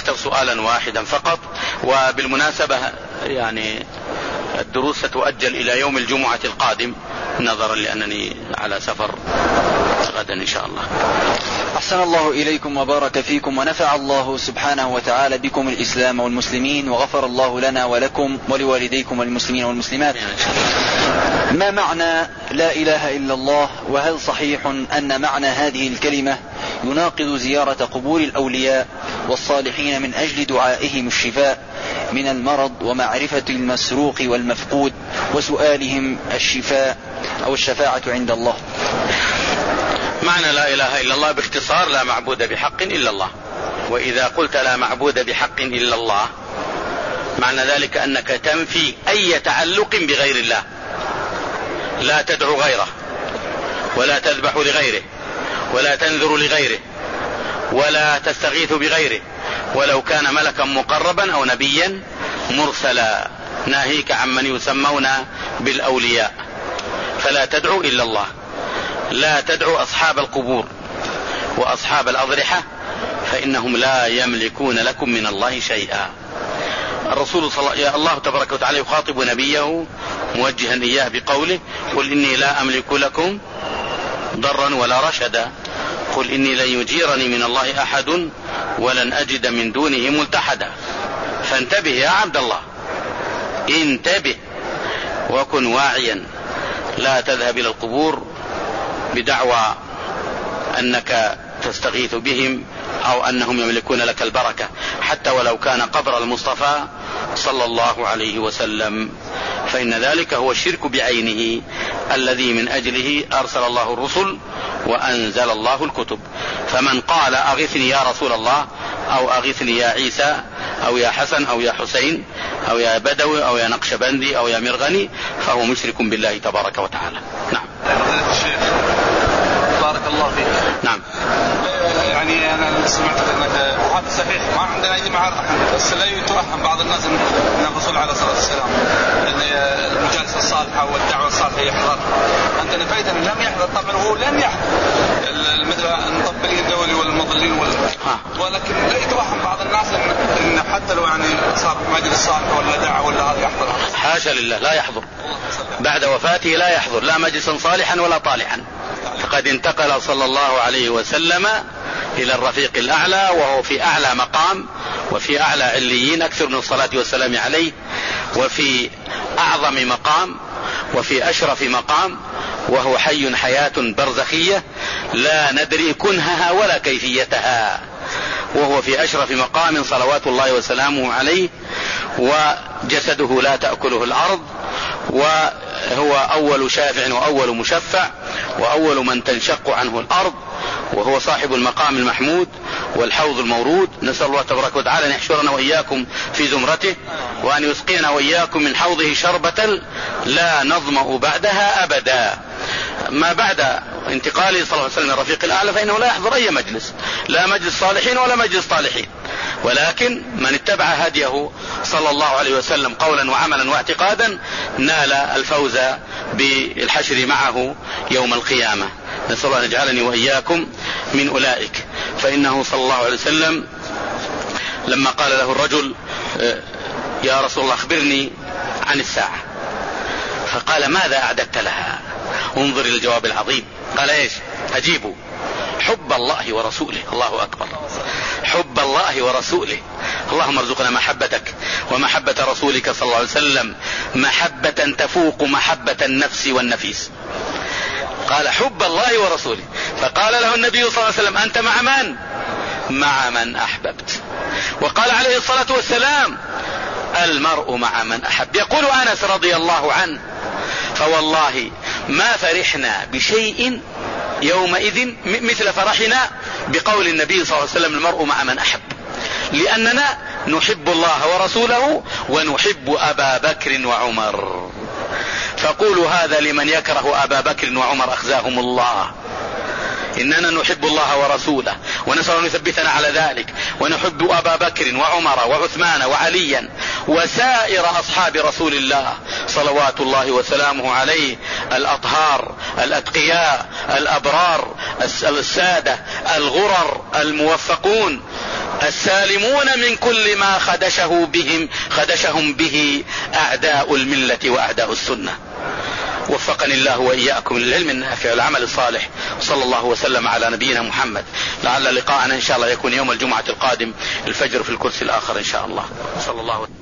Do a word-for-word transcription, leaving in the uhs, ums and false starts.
سأختار سؤالا واحدا فقط. وبالمناسبة يعني الدروس ستؤجل إلى يوم الجمعة القادم نظرا لأنني على سفر غدا إن شاء الله. أحسن الله إليكم وبارك فيكم ونفع الله سبحانه وتعالى بكم الإسلام والمسلمين وغفر الله لنا ولكم ولوالديكم والمسلمين والمسلمات. ما معنى لا إله إلا الله؟ وهل صحيح أن معنى هذه الكلمة يناقض زيارة قبور الأولياء والصالحين من أجل دعائهم الشفاء من المرض ومعرفة المسروق والمفقود وسؤالهم الشفاء أو الشفاعة عند الله؟ معنى لا إله إلا الله باختصار لا معبود بحق إلا الله. وإذا قلت لا معبود بحق إلا الله معنى ذلك أنك تنفي أي تعلق بغير الله، لا تدعو غيره ولا تذبح لغيره ولا تنذر لغيره ولا تستغيث بغيره ولو كان ملكا مقربا أو نبيا مرسلا، ناهيك عمن يسمون بالأولياء. فلا تدعو إلا الله، لا تدعو أصحاب القبور وأصحاب الأضرحة فإنهم لا يملكون لكم من الله شيئا. الرسول صلى الله تبارك وتعالى يخاطب نبيه موجها إياه بقوله قل إني لا أملك لكم ضرا ولا رشدا، قل إني لن يجيرني من الله أحد ولن أجد من دونه ملتحدا. فانتبه يا عبد الله، انتبه وكن واعيا، لا تذهب إلى القبور بدعوى أنك تستغيث بهم أو أنهم يملكون لك البركة، حتى ولو كان قبر المصطفى صلى الله عليه وسلم، فإن ذلك هو الشرك بعينه الذي من أجله أرسل الله الرسل وأنزل الله الكتب. فمن قال أغثني يا رسول الله أو أغثني يا عيسى أو يا حسن أو يا حسين أو يا بدوي أو يا نقشبندي أو يا مرغني فهو مشرك بالله تبارك وتعالى. نعم. بارك الله فيك. نعم. يعني أنا سمعت أنك هذا صحيح، ما عندنا أي معارضة، بس لا يتوهم بعض الناس أن الرسول عليه الصلاة والسلام أن المجالس الصالحة والدعوة الصالحة يحضر. أنت نفيت أنه لم يحضر، طبعا هو لم يحضر مثل المطبلين الدولي والمضلين وال... ولكن لا يتوهم بعض الناس أن حتى لو يعني صار مجلس صالح ولا دعوة ولا هذا يحضر. حاشا لله، لا يحضر بعد وفاته، لا يحضر لا مجلسا صالحا ولا طالحا، فقد انتقل صلى الله عليه وسلم إلى الرفيق الأعلى وهو في أعلى مقام وفي أعلى عليين أكثر من الصلاة والسلام عليه، وفي أعظم مقام وفي أشرف مقام، وهو حي حياة برزخية لا ندري كنهها ولا كيفيتها، وهو في أشرف مقام صلوات الله وسلامه عليه، وجسده لا تأكله الأرض، وهو أول شافع وأول مشفع وأول من تنشق عنه الأرض، وهو صاحب المقام المحمود والحوض المورود. نسأل الله تبارك وتعالى أن يحشرنا وإياكم في زمرته وأن يسقينا وإياكم من حوضه شربة لا نظمأ بعدها أبدا. ما بعد انتقاله صلى الله عليه وسلم الرفيق الأعلى فإنه لا يحضر أي مجلس، لا مجلس صالحين ولا مجلس طالحين، ولكن من اتبع هديه صلى الله عليه وسلم قولا وعملا واعتقادا نال الفوز بالحشر معه يوم القيامة. نسأل الله أن يجعلني وإياكم من أولئك. فإنه صلى الله عليه وسلم لما قال له الرجل يا رسول الله أخبرني عن الساعة، فقال ماذا أعددت لها؟ انظر إلى الجواب العظيم، قال إيش؟ أجيبوا حب الله ورسوله. الله أكبر، حب الله ورسوله. اللهم ارزقنا محبتك ومحبة رسولك صلى الله عليه وسلم محبة تفوق محبة النفس والنفيس. قال حب الله ورسوله، فقال له النبي صلى الله عليه وسلم أنت مع من؟ مع من أحببت. وقال عليه الصلاة والسلام المرء مع من أحب. يقول أنس رضي الله عنه فوالله ما فرحنا بشيء يومئذ مثل فرحنا بقول النبي صلى الله عليه وسلم المرء مع من أحب، لأننا نحب الله ورسوله ونحب أبا بكر وعمر. فقولوا هذا لمن يكره أبا بكر وعمر أخزاهم الله. إننا نحب الله ورسوله ونسأل أن يثبتنا على ذلك، ونحب أبا بكر وعمر وعثمان وعليا وسائر أصحاب رسول الله صلوات الله وسلامه عليه، الأطهار الأتقياء الأبرار السادة الغرر الموفقون السالمون من كل ما خدشه بهم خدشهم به أعداء الملة وأعداء السنة. وفقني الله وإياكم للعلم النافع والعمل الصالح، صلى الله وسلم على نبينا محمد. لعل لقاءنا إن شاء الله يكون يوم الجمعة القادم الفجر في الكرسي الآخر إن شاء الله. صلى الله